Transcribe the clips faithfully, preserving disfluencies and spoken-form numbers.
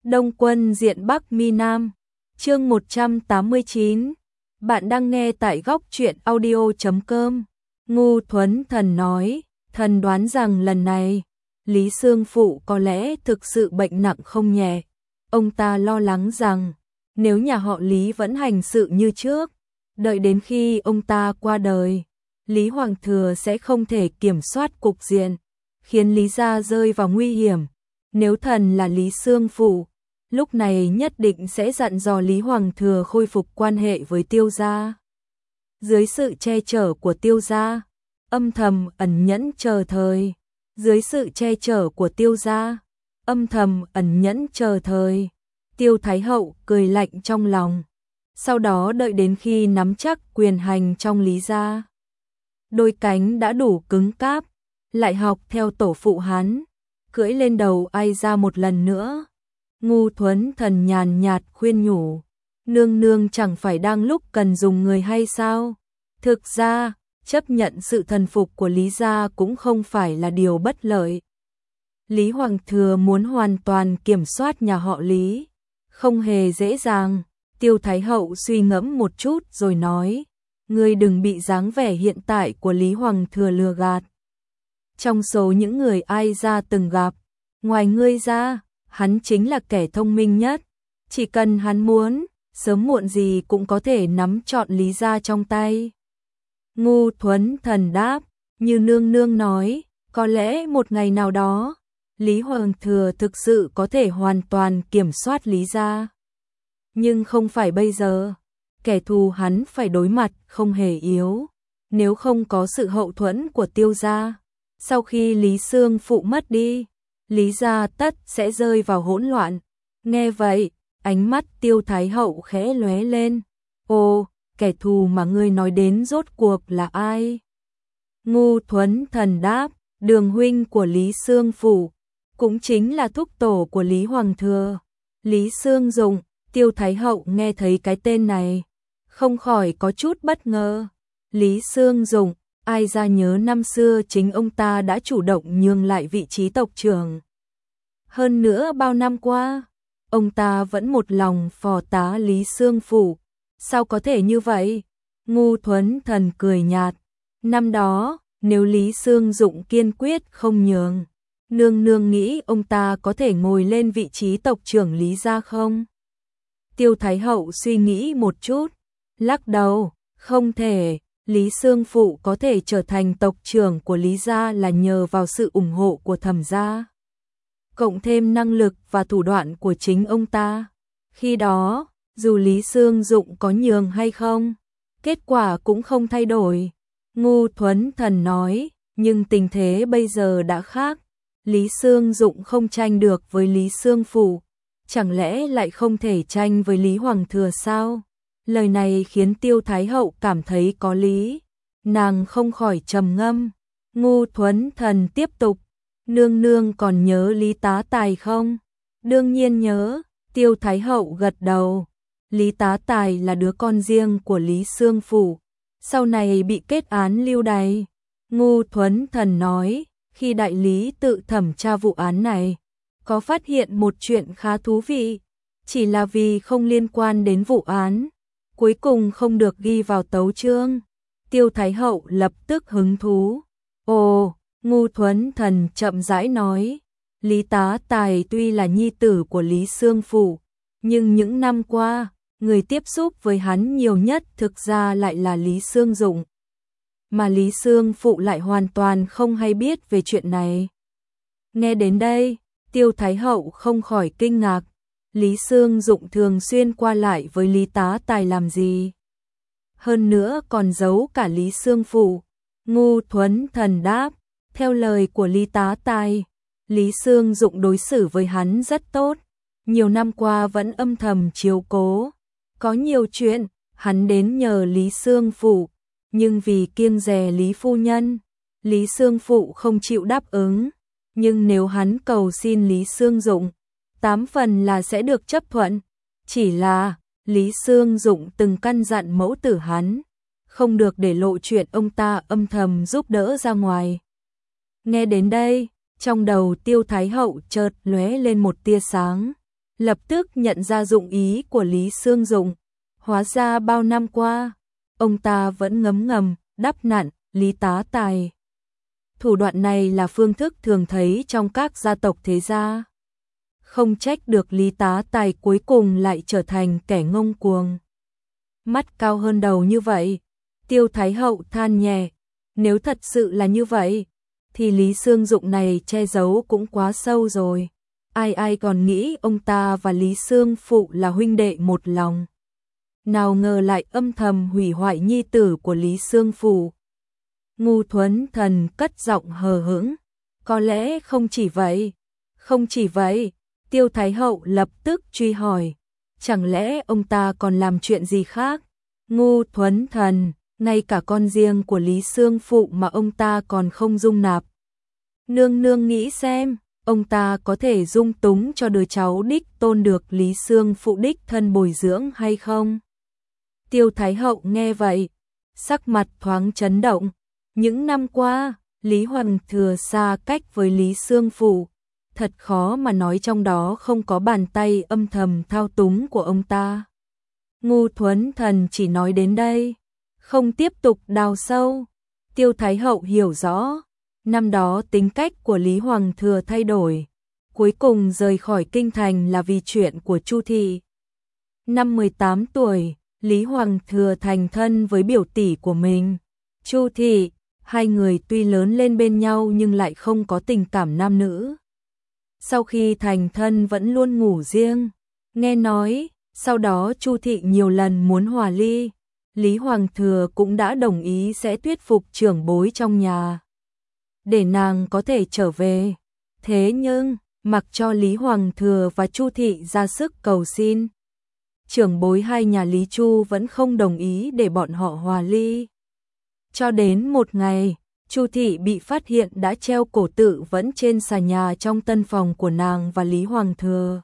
Đông quân diện Bắc mi Nam. Chương một trăm tám mươi chín. Bạn đang nghe tại góc truyện audio chấm com. Ngu Thuấn Thần nói, thần đoán rằng lần này, Lý Sương Phụ có lẽ thực sự bệnh nặng không nhẹ. Ông ta lo lắng rằng, nếu nhà họ Lý vẫn hành sự như trước, đợi đến khi ông ta qua đời, Lý Hoàng Thừa sẽ không thể kiểm soát cục diện, khiến Lý gia rơi vào nguy hiểm. Nếu thần là Lý Sương Phụ, lúc này nhất định sẽ dặn dò Lý Hoàng Thừa khôi phục quan hệ với Tiêu gia. Dưới sự che chở của Tiêu gia, âm thầm ẩn nhẫn chờ thời. Dưới sự che chở của Tiêu gia, âm thầm ẩn nhẫn chờ thời. Tiêu Thái Hậu cười lạnh trong lòng. Sau đó đợi đến khi nắm chắc quyền hành trong Lý gia, đôi cánh đã đủ cứng cáp, lại học theo tổ phụ hắn, cưỡi lên đầu ai ra một lần nữa. Ngu Thuấn Thần nhàn nhạt khuyên nhủ, nương nương chẳng phải đang lúc cần dùng người hay sao? Thực ra, chấp nhận sự thần phục của Lý gia cũng không phải là điều bất lợi. Lý Hoàng Thừa muốn hoàn toàn kiểm soát nhà họ Lý, không hề dễ dàng. Tiêu Thái Hậu suy ngẫm một chút rồi nói, ngươi đừng bị dáng vẻ hiện tại của Lý Hoàng Thừa lừa gạt. Trong số những người ai gia từng gặp, ngoài ngươi ra, hắn chính là kẻ thông minh nhất. Chỉ cần hắn muốn, sớm muộn gì cũng có thể nắm trọn Lý gia trong tay. Ngu Thuấn Thần đáp, như nương nương nói, có lẽ một ngày nào đó, Lý Hoàng Thừa thực sự có thể hoàn toàn kiểm soát Lý gia. Nhưng không phải bây giờ, kẻ thù hắn phải đối mặt không hề yếu. Nếu không có sự hậu thuẫn của Tiêu gia, sau khi Lý Sương Phụ mất đi, Lý gia tất sẽ rơi vào hỗn loạn. Nghe vậy, ánh mắt Tiêu Thái Hậu khẽ lóe lên. Ồ, kẻ thù mà ngươi nói đến rốt cuộc là ai? Ngu Thuấn Thần đáp, Đường huynh của Lý Sương Phụ, cũng chính là thúc tổ của Lý Hoàng Thừa, Lý Sương Dụng. Tiêu Thái Hậu nghe thấy cái tên này, không khỏi có chút bất ngờ. Lý Sương Dụng, ai ra nhớ năm xưa chính ông ta đã chủ động nhường lại vị trí tộc trưởng. Hơn nữa bao năm qua, ông ta vẫn một lòng phò tá Lý Sương Phụ. Sao có thể như vậy? Ngu Thuấn Thần cười nhạt. Năm đó, nếu Lý Sương Dụng kiên quyết không nhường, nương nương nghĩ ông ta có thể ngồi lên vị trí tộc trưởng Lý gia không? Tiêu Thái Hậu suy nghĩ một chút, lắc đầu, không thể. Lý Sương Phụ có thể trở thành tộc trưởng của Lý gia là nhờ vào sự ủng hộ của Thẩm gia, cộng thêm năng lực và thủ đoạn của chính ông ta. Khi đó, dù Lý Sương Dụng có nhường hay không, kết quả cũng không thay đổi. Ngu Thuấn Thần nói, nhưng tình thế bây giờ đã khác. Lý Sương Dụng không tranh được với Lý Sương Phụ, chẳng lẽ lại không thể tranh với Lý Hoàng Thừa sao? Lời này khiến Tiêu Thái Hậu cảm thấy có lý. Nàng không khỏi trầm ngâm. Ngu Thuấn Thần tiếp tục, nương nương còn nhớ Lý Tá Tài không? Đương nhiên nhớ. Tiêu Thái Hậu gật đầu. Lý Tá Tài là đứa con riêng của Lý Sương Phụ, sau này bị kết án lưu đày. Ngu Thuấn Thần nói, khi đại lý tự thẩm tra vụ án này, có phát hiện một chuyện khá thú vị, chỉ là vì không liên quan đến vụ án, cuối cùng không được ghi vào tấu chương. Tiêu Thái Hậu lập tức hứng thú. Ồ, Ngu Thuấn Thần chậm rãi nói, Lý Tá Tài tuy là nhi tử của Lý Sương Phụ, nhưng những năm qua, người tiếp xúc với hắn nhiều nhất thực ra lại là Lý Sương Dụng. Mà Lý Sương Phụ lại hoàn toàn không hay biết về chuyện này. Nghe đến đây, Tiêu Thái Hậu không khỏi kinh ngạc. Lý Sương Dụng thường xuyên qua lại với Lý Tá Tài làm gì? Hơn nữa còn giấu cả Lý Sương Phụ. Ngu Thuấn Thần đáp, theo lời của Lý Tá Tài, Lý Sương Dụng đối xử với hắn rất tốt, nhiều năm qua vẫn âm thầm chiếu cố. Có nhiều chuyện, hắn đến nhờ Lý Sương Phụ, nhưng vì kiêng dè Lý phu nhân, Lý Sương Phụ không chịu đáp ứng. Nhưng nếu hắn cầu xin Lý Sương Dụng, tám phần là sẽ được chấp thuận. Chỉ là, Lý Sương Dụng từng căn dặn mẫu tử hắn, không được để lộ chuyện ông ta âm thầm giúp đỡ ra ngoài. Nghe đến đây, trong đầu Tiêu Thái Hậu chợt lóe lên một tia sáng. lập tức nhận ra dụng ý của Lý Xương Dụng. Hóa ra bao năm qua, ông ta vẫn ngấm ngầm, đắp nặn, Lý Tá Tài. Thủ đoạn này là phương thức thường thấy trong các gia tộc thế gia. Không trách được Lý Tá Tài cuối cùng lại trở thành kẻ ngông cuồng. Mắt cao hơn đầu như vậy, Tiêu Thái Hậu than nhẹ, nếu thật sự là như vậy, thì Lý Xương Dụng này che giấu cũng quá sâu rồi. Ai ai còn nghĩ ông ta và Lý Xương Phụ là huynh đệ một lòng. Nào ngờ lại âm thầm hủy hoại nhi tử của Lý Xương Phụ. Ngu Thuấn Thần cất giọng hờ hững, có lẽ không chỉ vậy, không chỉ vậy. Tiêu Thái Hậu lập tức truy hỏi, chẳng lẽ ông ta còn làm chuyện gì khác? Ngu Thuấn Thần, ngay cả con riêng của Lý Xương Phụ mà ông ta còn không dung nạp. Nương nương nghĩ xem, ông ta có thể dung túng cho đứa cháu đích tôn được Lý Xương Phụ đích thân bồi dưỡng hay không? Tiêu Thái Hậu nghe vậy, sắc mặt thoáng chấn động. Những năm qua, Lý Hoàng Thừa xa cách với Lý Xương Phụ, thật khó mà nói trong đó không có bàn tay âm thầm thao túng của ông ta. Ngu Thuấn Thần chỉ nói đến đây, không tiếp tục đào sâu. Tiêu Thái Hậu hiểu rõ, năm đó tính cách của Lý Hoàng Thừa thay đổi, cuối cùng rời khỏi kinh thành là vì chuyện của Chu thị. Năm mười tám tuổi, Lý Hoàng Thừa thành thân với biểu tỷ của mình, Chu thị. Hai người tuy lớn lên bên nhau nhưng lại không có tình cảm nam nữ. Sau khi thành thân vẫn luôn ngủ riêng. Nghe nói, sau đó Chu thị nhiều lần muốn hòa ly, Lý Hoàng Thừa cũng đã đồng ý sẽ thuyết phục trưởng bối trong nhà để nàng có thể trở về. Thế nhưng, mặc cho Lý Hoàng Thừa và Chu thị ra sức cầu xin, trưởng bối hai nhà Lý Chu vẫn không đồng ý để bọn họ hòa ly. Cho đến một ngày, Chu thị bị phát hiện đã treo cổ tự vẫn trên xà nhà trong tân phòng của nàng và Lý Hoàng Thừa.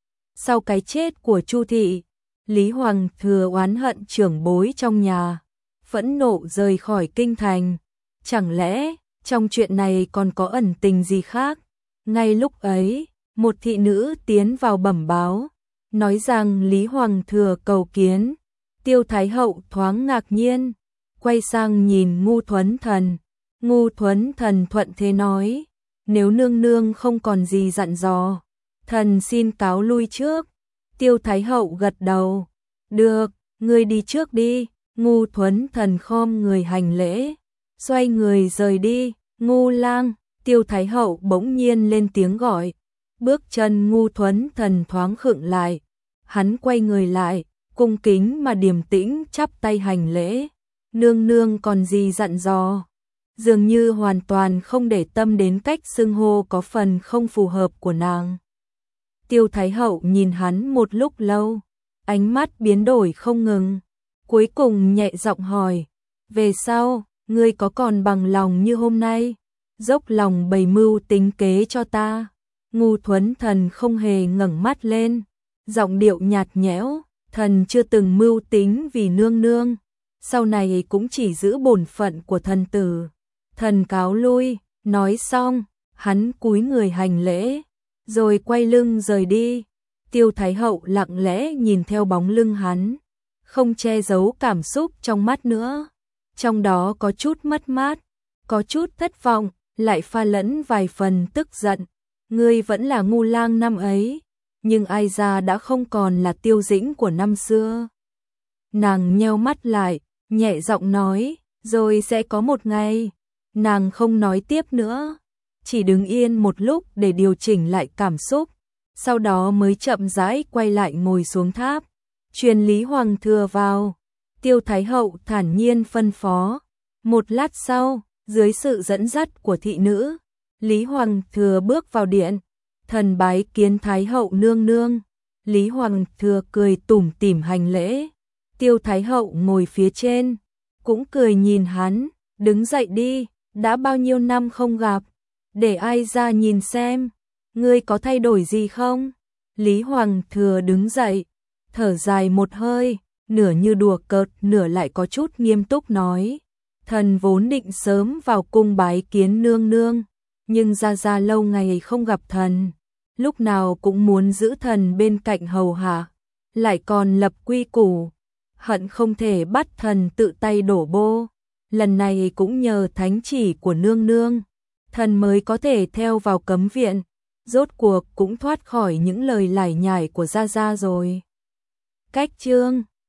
Sau cái chết của Chu thị, Lý Hoàng Thừa oán hận trưởng bối trong nhà, phẫn nộ rời khỏi kinh thành. Chẳng lẽ trong chuyện này còn có ẩn tình gì khác? Ngay lúc ấy, một thị nữ tiến vào bẩm báo, nói rằng Lý Hoàng Thừa cầu kiến. Tiêu Thái Hậu thoáng ngạc nhiên, quay sang nhìn Ngu Thuấn Thần. Ngu Thuấn Thần thuận thế nói, nếu nương nương không còn gì dặn dò, thần xin cáo lui trước. Tiêu Thái Hậu gật đầu, được, ngươi đi trước đi. Ngu Thuấn Thần khom người hành lễ, xoay người rời đi. Ngu lang, Tiêu Thái Hậu bỗng nhiên lên tiếng gọi, bước chân Ngu Thuấn Thần thoáng khựng lại, hắn quay người lại, cung kính mà điềm tĩnh chắp tay hành lễ. Nương nương còn gì dặn dò? Dường như hoàn toàn không để tâm đến cách xưng hô có phần không phù hợp của nàng. Tiêu Thái Hậu nhìn hắn một lúc lâu, ánh mắt biến đổi không ngừng, cuối cùng nhẹ giọng hỏi, về sau, ngươi có còn bằng lòng như hôm nay, dốc lòng bày mưu tính kế cho ta? Ngu Thuấn Thần không hề ngẩng mắt lên, giọng điệu nhạt nhẽo, thần chưa từng mưu tính vì nương nương, sau này cũng chỉ giữ bổn phận của thần tử. Thần cáo lui. Nói xong, hắn cúi người hành lễ, rồi quay lưng rời đi. Tiêu Thái Hậu lặng lẽ nhìn theo bóng lưng hắn, không che giấu cảm xúc trong mắt nữa. Trong đó có chút mất mát, có chút thất vọng, lại pha lẫn vài phần tức giận. Ngươi vẫn là Ngu lang năm ấy, nhưng ai ra đã không còn là Tiêu Dĩnh của năm xưa. Nàng nheo mắt lại, nhẹ giọng nói, rồi sẽ có một ngày. Nàng không nói tiếp nữa, chỉ đứng yên một lúc để điều chỉnh lại cảm xúc, sau đó mới chậm rãi quay lại ngồi xuống tháp. Truyền Lý Hoàng Thừa vào. Tiêu Thái Hậu thản nhiên phân phó. Một lát sau, dưới sự dẫn dắt của thị nữ, Lý Hoàng Thừa bước vào điện. Thần bái kiến Thái Hậu nương nương. Lý Hoàng Thừa cười tủm tỉm hành lễ. Tiêu Thái Hậu ngồi phía trên, cũng cười nhìn hắn, đứng dậy đi, đã bao nhiêu năm không gặp, để ai ra nhìn xem, ngươi có thay đổi gì không? Lý Hoàng Thừa đứng dậy, thở dài một hơi, nửa như đùa cợt, nửa lại có chút nghiêm túc nói, thần vốn định sớm vào cung bái kiến nương nương, nhưng ra ra lâu ngày không gặp thần, lúc nào cũng muốn giữ thần bên cạnh hầu hạ, lại còn lập quy củ, hận không thể bắt thần tự tay đổ bô. Lần này cũng nhờ thánh chỉ của nương nương, thần mới có thể theo vào cấm viện, rốt cuộc cũng thoát khỏi những lời lải nhải của gia gia rồi. Cách chương